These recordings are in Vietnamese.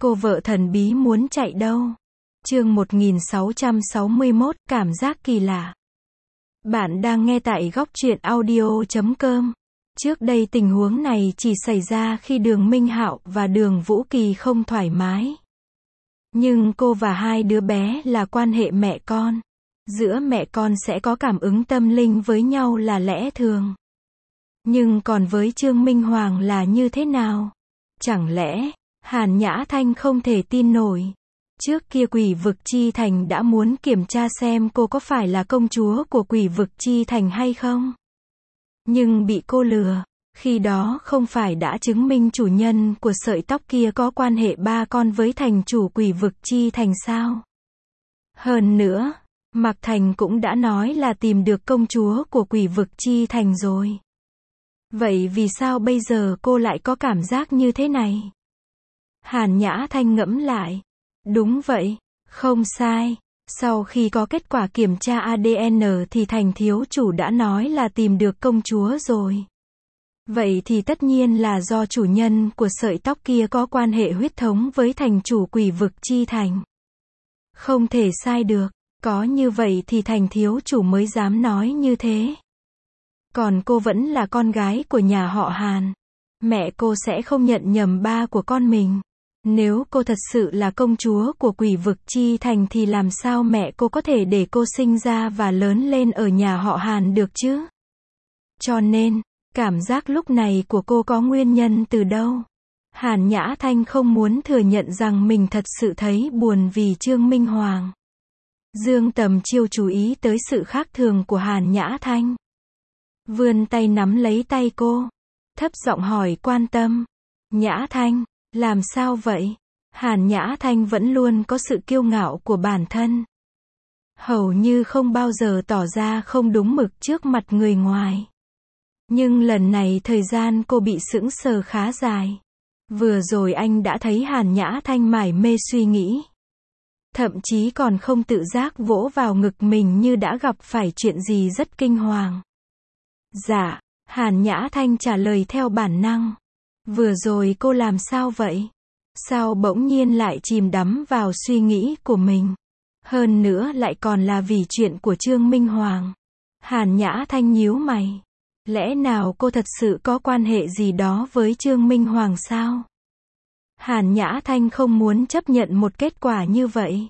Cô vợ thần bí muốn chạy đâu? Chương 1661, cảm giác kỳ lạ. Bạn đang nghe tại góc truyện audio.com. Trước đây tình huống này chỉ xảy ra khi Đường Minh Hạo và Đường Vũ Kỳ không thoải mái. Nhưng cô và hai đứa bé là quan hệ mẹ con. Giữa mẹ con sẽ có cảm ứng tâm linh với nhau là lẽ thường. Nhưng còn với Trương Minh Hoàng là như thế nào? Chẳng lẽ Hàn Nhã Thanh không thể tin nổi. Trước kia Quỷ Vực Chi Thành đã muốn kiểm tra xem cô có phải là công chúa của Quỷ Vực Chi Thành hay không. Nhưng bị cô lừa. Khi đó không phải đã chứng minh chủ nhân của sợi tóc kia có quan hệ ba con với thành chủ Quỷ Vực Chi Thành sao? Hơn nữa, Mạc Thành cũng đã nói là tìm được công chúa của Quỷ Vực Chi Thành rồi. Vậy vì sao bây giờ cô lại có cảm giác như thế này? Hàn Nhã Thanh ngẫm lại. Đúng vậy, không sai. Sau khi có kết quả kiểm tra ADN thì thành thiếu chủ đã nói là tìm được công chúa rồi. Vậy thì tất nhiên là do chủ nhân của sợi tóc kia có quan hệ huyết thống với thành chủ Quỷ Vực Chi Thành. Không thể sai được, có như vậy thì thành thiếu chủ mới dám nói như thế. Còn cô vẫn là con gái của nhà họ Hàn. Mẹ cô sẽ không nhận nhầm ba của con mình. Nếu cô thật sự là công chúa của Quỷ Vực Chi Thành thì làm sao mẹ cô có thể để cô sinh ra và lớn lên ở nhà họ Hàn được chứ? Cho nên, cảm giác lúc này của cô có nguyên nhân từ đâu? Hàn Nhã Thanh không muốn thừa nhận rằng mình thật sự thấy buồn vì Trương Minh Hoàng. Dương Tầm Chiêu chú ý tới sự khác thường của Hàn Nhã Thanh. Vươn tay nắm lấy tay cô. Thấp giọng hỏi quan tâm. Nhã Thanh, làm sao vậy? Hàn Nhã Thanh vẫn luôn có sự kiêu ngạo của bản thân. Hầu như không bao giờ tỏ ra không đúng mực trước mặt người ngoài. Nhưng lần này thời gian cô bị sững sờ khá dài. Vừa rồi anh đã thấy Hàn Nhã Thanh mải mê suy nghĩ. Thậm chí còn không tự giác vỗ vào ngực mình như đã gặp phải chuyện gì rất kinh hoàng. Dạ, Hàn Nhã Thanh trả lời theo bản năng. Vừa rồi cô làm sao vậy? Sao bỗng nhiên lại chìm đắm vào suy nghĩ của mình? Hơn nữa lại còn là vì chuyện của Trương Minh Hoàng. Hàn Nhã Thanh nhíu mày. Lẽ nào cô thật sự có quan hệ gì đó với Trương Minh Hoàng sao? Hàn Nhã Thanh không muốn chấp nhận một kết quả như vậy.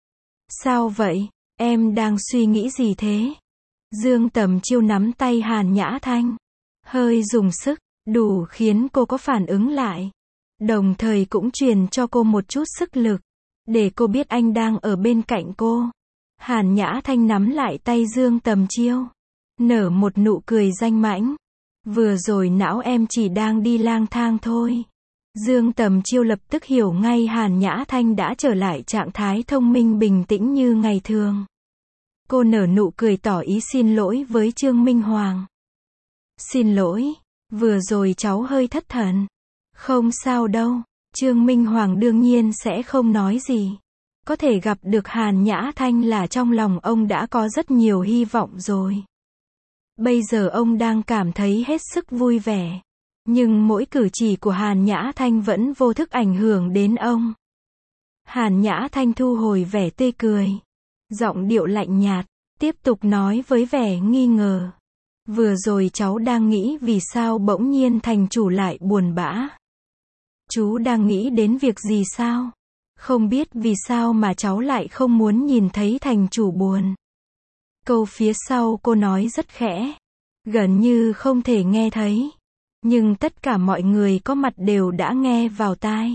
Sao vậy? Em đang suy nghĩ gì thế? Dương Tầm Chiêu nắm tay Hàn Nhã Thanh. Hơi dùng sức, đủ khiến cô có phản ứng lại. Đồng thời cũng truyền cho cô một chút sức lực. Để cô biết anh đang ở bên cạnh cô. Hàn Nhã Thanh nắm lại tay Dương Tầm Chiêu. Nở một nụ cười danh mãnh. Vừa rồi não em chỉ đang đi lang thang thôi. Dương Tầm Chiêu lập tức hiểu ngay Hàn Nhã Thanh đã trở lại trạng thái thông minh bình tĩnh như ngày thường. Cô nở nụ cười tỏ ý xin lỗi với Trương Minh Hoàng. Xin lỗi, vừa rồi cháu hơi thất thần. Không sao đâu, Trương Minh Hoàng đương nhiên sẽ không nói gì. Có thể gặp được Hàn Nhã Thanh là trong lòng ông đã có rất nhiều hy vọng rồi. Bây giờ ông đang cảm thấy hết sức vui vẻ. Nhưng mỗi cử chỉ của Hàn Nhã Thanh vẫn vô thức ảnh hưởng đến ông. Hàn Nhã Thanh thu hồi vẻ tươi cười. Giọng điệu lạnh nhạt, tiếp tục nói với vẻ nghi ngờ. Vừa rồi cháu đang nghĩ vì sao bỗng nhiên thành chủ lại buồn bã. Chú đang nghĩ đến việc gì sao? Không biết vì sao mà cháu lại không muốn nhìn thấy thành chủ buồn. Câu phía sau cô nói rất khẽ. Gần như không thể nghe thấy. Nhưng tất cả mọi người có mặt đều đã nghe vào tai.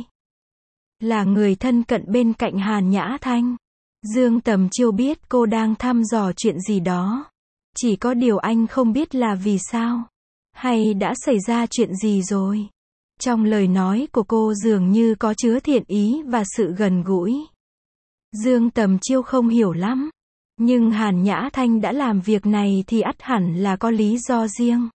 Là người thân cận bên cạnh Hàn Nhã Thanh. Dương Tầm Chiêu biết cô đang thăm dò chuyện gì đó. Chỉ có điều anh không biết là vì sao. Hay đã xảy ra chuyện gì rồi. Trong lời nói của cô dường như có chứa thiện ý và sự gần gũi. Dương Tầm Chiêu không hiểu lắm. Nhưng Hàn Nhã Thanh đã làm việc này thì ắt hẳn là có lý do riêng.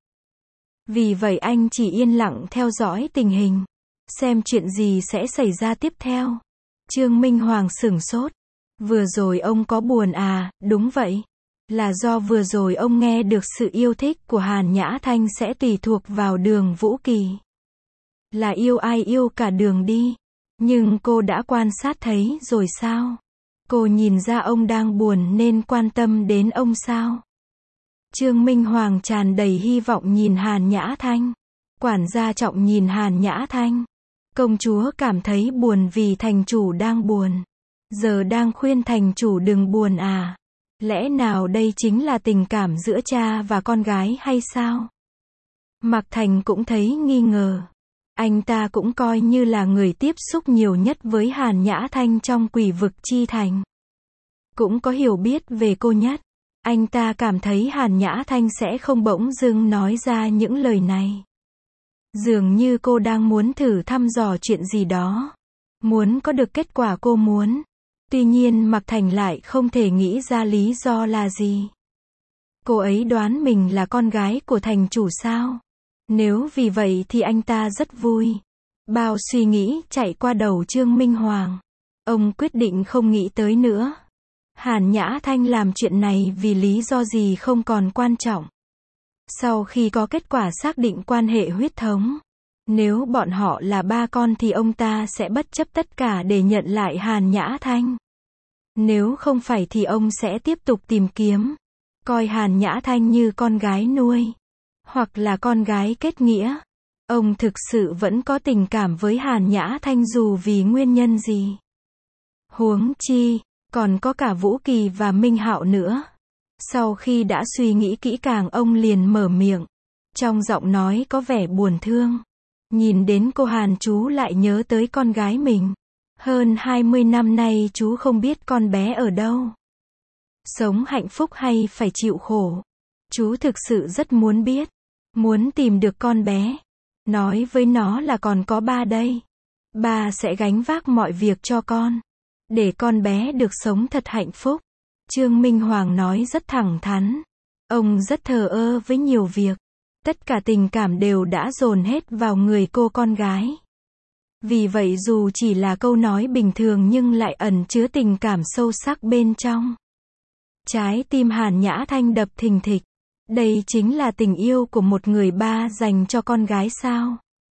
Vì vậy anh chỉ yên lặng theo dõi tình hình. Xem chuyện gì sẽ xảy ra tiếp theo. Trương Minh Hoàng sửng sốt. Vừa rồi ông có buồn à? Đúng vậy. Là do vừa rồi ông nghe được sự yêu thích của Hàn Nhã Thanh sẽ tùy thuộc vào Đường Vũ Kỳ. Là yêu ai yêu cả đường đi. Nhưng cô đã quan sát thấy rồi sao? Cô nhìn ra ông đang buồn nên quan tâm đến ông sao? Trương Minh Hoàng tràn đầy hy vọng nhìn Hàn Nhã Thanh. Quản gia Trọng nhìn Hàn Nhã Thanh. Công chúa cảm thấy buồn vì thành chủ đang buồn. Giờ đang khuyên thành chủ đừng buồn à? Lẽ nào đây chính là tình cảm giữa cha và con gái hay sao? Mạc Thành cũng thấy nghi ngờ. Anh ta cũng coi như là người tiếp xúc nhiều nhất với Hàn Nhã Thanh trong Quỷ Vực Chi Thành. Cũng có hiểu biết về cô nhất. Anh ta cảm thấy Hàn Nhã Thanh sẽ không bỗng dưng nói ra những lời này. Dường như cô đang muốn thử thăm dò chuyện gì đó. Muốn có được kết quả cô muốn. Tuy nhiên Mạc Thành lại không thể nghĩ ra lý do là gì. Cô ấy đoán mình là con gái của thành chủ sao? Nếu vì vậy thì anh ta rất vui. Bao suy nghĩ chạy qua đầu Trương Minh Hoàng. Ông quyết định không nghĩ tới nữa. Hàn Nhã Thanh làm chuyện này vì lý do gì không còn quan trọng. Sau khi có kết quả xác định quan hệ huyết thống, nếu bọn họ là ba con thì ông ta sẽ bất chấp tất cả để nhận lại Hàn Nhã Thanh. Nếu không phải thì ông sẽ tiếp tục tìm kiếm, coi Hàn Nhã Thanh như con gái nuôi, hoặc là con gái kết nghĩa. Ông thực sự vẫn có tình cảm với Hàn Nhã Thanh dù vì nguyên nhân gì. Huống chi, còn có cả Vũ Kỳ và Minh Hạo nữa. Sau khi đã suy nghĩ kỹ càng ông liền mở miệng. Trong giọng nói có vẻ buồn thương. Nhìn đến cô Hàn chú lại nhớ tới con gái mình. Hơn 20 năm nay chú không biết con bé ở đâu. Sống hạnh phúc hay phải chịu khổ. Chú thực sự rất muốn biết. Muốn tìm được con bé. Nói với nó là còn có ba đây. Ba sẽ gánh vác mọi việc cho con. Để con bé được sống thật hạnh phúc. Trương Minh Hoàng nói rất thẳng thắn. Ông rất thờ ơ với nhiều việc. Tất cả tình cảm đều đã dồn hết vào người cô con gái. Vì vậy dù chỉ là câu nói bình thường nhưng lại ẩn chứa tình cảm sâu sắc bên trong. Trái tim Hàn Nhã Thanh đập thình thịch. Đây chính là tình yêu của một người ba dành cho con gái sao?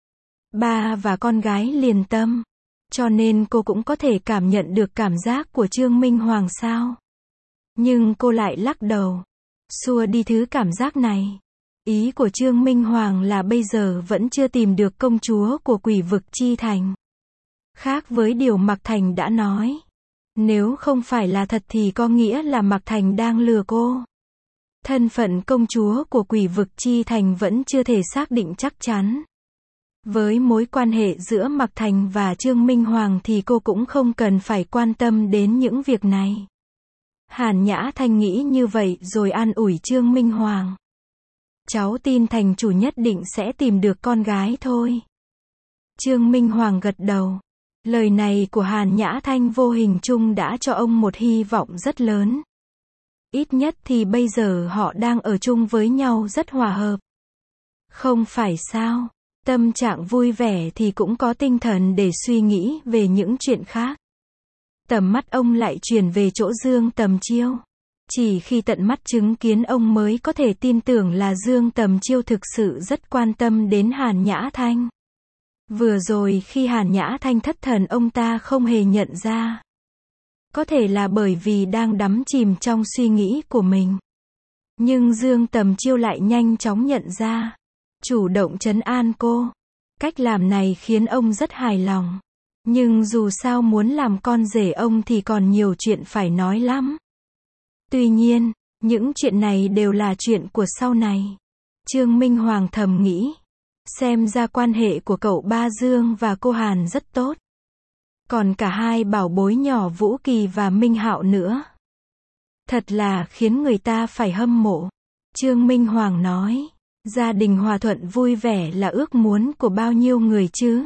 Ba và con gái liền tâm. Cho nên cô cũng có thể cảm nhận được cảm giác của Trương Minh Hoàng sao? Nhưng cô lại lắc đầu. Xua đi thứ cảm giác này. Ý của Trương Minh Hoàng là bây giờ vẫn chưa tìm được công chúa của Quỷ Vực Chi Thành. Khác với điều Mạc Thành đã nói. Nếu không phải là thật thì có nghĩa là Mạc Thành đang lừa cô. Thân phận công chúa của Quỷ Vực Chi Thành vẫn chưa thể xác định chắc chắn. Với mối quan hệ giữa Mạc Thành và Trương Minh Hoàng thì cô cũng không cần phải quan tâm đến những việc này. Hàn Nhã Thanh nghĩ như vậy rồi an ủi Trương Minh Hoàng. Cháu tin thành chủ nhất định sẽ tìm được con gái thôi. Trương Minh Hoàng gật đầu. Lời này của Hàn Nhã Thanh vô hình chung đã cho ông một hy vọng rất lớn. Ít nhất thì bây giờ họ đang ở chung với nhau rất hòa hợp. Không phải sao? Tâm trạng vui vẻ thì cũng có tinh thần để suy nghĩ về những chuyện khác. Tầm mắt ông lại chuyển về chỗ Dương Tầm Chiêu. Chỉ khi tận mắt chứng kiến ông mới có thể tin tưởng là Dương Tầm Chiêu thực sự rất quan tâm đến Hàn Nhã Thanh. Vừa rồi khi Hàn Nhã Thanh thất thần ông ta không hề nhận ra. Có thể là bởi vì đang đắm chìm trong suy nghĩ của mình. Nhưng Dương Tầm Chiêu lại nhanh chóng nhận ra. Chủ động trấn an cô. Cách làm này khiến ông rất hài lòng. Nhưng dù sao muốn làm con rể ông thì còn nhiều chuyện phải nói lắm. Tuy nhiên, những chuyện này đều là chuyện của sau này. Trương Minh Hoàng thầm nghĩ. Xem ra quan hệ của cậu ba Dương và cô Hàn rất tốt. Còn cả hai bảo bối nhỏ Vũ Kỳ và Minh Hạo nữa. Thật là khiến người ta phải hâm mộ. Trương Minh Hoàng nói. Gia đình hòa thuận vui vẻ là ước muốn của bao nhiêu người chứ.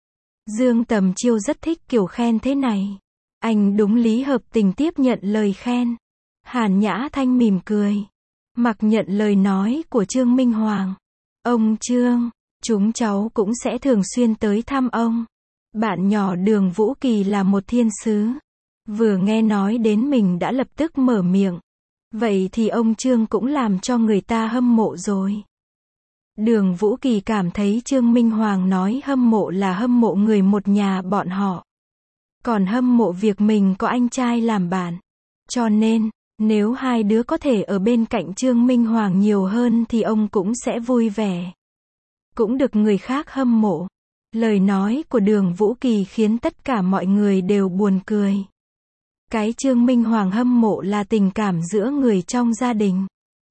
Dương Tầm Chiêu rất thích kiểu khen thế này. Anh đúng lý hợp tình tiếp nhận lời khen. Hàn Nhã Thanh mỉm cười. Mặc nhận lời nói của Trương Minh Hoàng. Ông Trương, chúng cháu cũng sẽ thường xuyên tới thăm ông. Bạn nhỏ Đường Vũ Kỳ là một thiên sứ. Vừa nghe nói đến mình đã lập tức mở miệng. Vậy thì ông Trương cũng làm cho người ta hâm mộ rồi. Đường Vũ Kỳ cảm thấy Trương Minh Hoàng nói hâm mộ là hâm mộ người một nhà bọn họ. còn hâm mộ việc mình có anh trai làm bạn. Cho nên, nếu hai đứa có thể ở bên cạnh Trương Minh Hoàng nhiều hơn thì ông cũng sẽ vui vẻ. Cũng được người khác hâm mộ. Lời nói của Đường Vũ Kỳ khiến tất cả mọi người đều buồn cười. Cái Trương Minh Hoàng hâm mộ là tình cảm giữa người trong gia đình.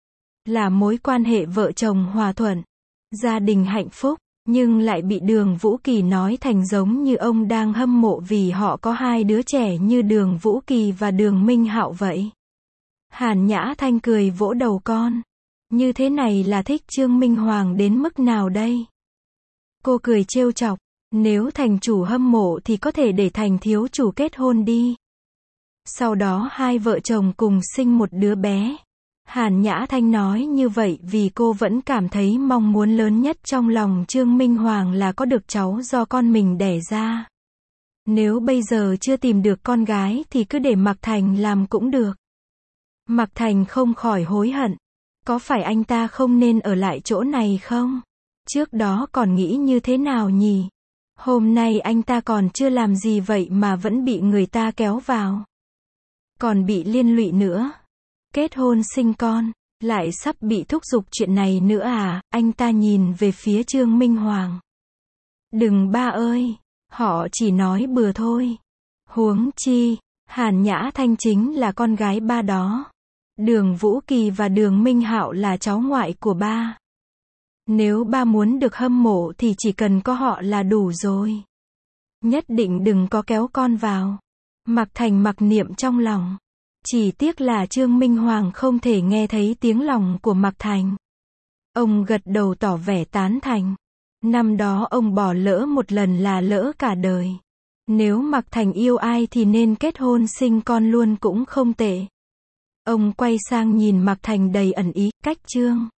Là mối quan hệ vợ chồng hòa thuận, gia đình hạnh phúc, nhưng lại bị Đường Vũ Kỳ nói thành giống như ông đang hâm mộ vì họ có hai đứa trẻ như Đường Vũ Kỳ và Đường Minh Hạo vậy. Hàn Nhã Thanh cười vỗ đầu con. Như thế này là thích Trương Minh Hoàng đến mức nào đây? Cô cười trêu chọc, nếu thành chủ hâm mộ thì có thể để thành thiếu chủ kết hôn đi. Sau đó hai vợ chồng cùng sinh một đứa bé. Hàn Nhã Thanh nói như vậy vì cô vẫn cảm thấy mong muốn lớn nhất trong lòng Trương Minh Hoàng là có được cháu do con mình đẻ ra. Nếu bây giờ chưa tìm được con gái thì cứ để Mạc Thành làm cũng được. Mạc Thành không khỏi hối hận. Có phải anh ta không nên ở lại chỗ này không? Trước đó còn nghĩ như thế nào nhỉ? Hôm nay anh ta còn chưa làm gì vậy mà vẫn bị người ta kéo vào. Còn bị liên lụy nữa. Kết hôn sinh con, lại sắp bị thúc giục chuyện này nữa à? Anh ta nhìn về phía Trương Minh Hoàng. Đừng ba ơi, họ chỉ nói bừa thôi. Huống chi, Hàn Nhã Thanh chính là con gái ba đó. Đường Vũ Kỳ và Đường Minh Hạo là cháu ngoại của ba. Nếu ba muốn được hâm mộ thì chỉ cần có họ là đủ rồi. Nhất định đừng có kéo con vào. Mạc Thành mặc niệm trong lòng. Chỉ tiếc là Trương Minh Hoàng không thể nghe thấy tiếng lòng của Mạc Thành. Ông gật đầu tỏ vẻ tán thành. Năm đó ông bỏ lỡ một lần là lỡ cả đời. Nếu Mạc Thành yêu ai thì nên kết hôn sinh con luôn cũng không tệ. Ông quay sang nhìn Mạc Thành đầy ẩn ý, cách Trương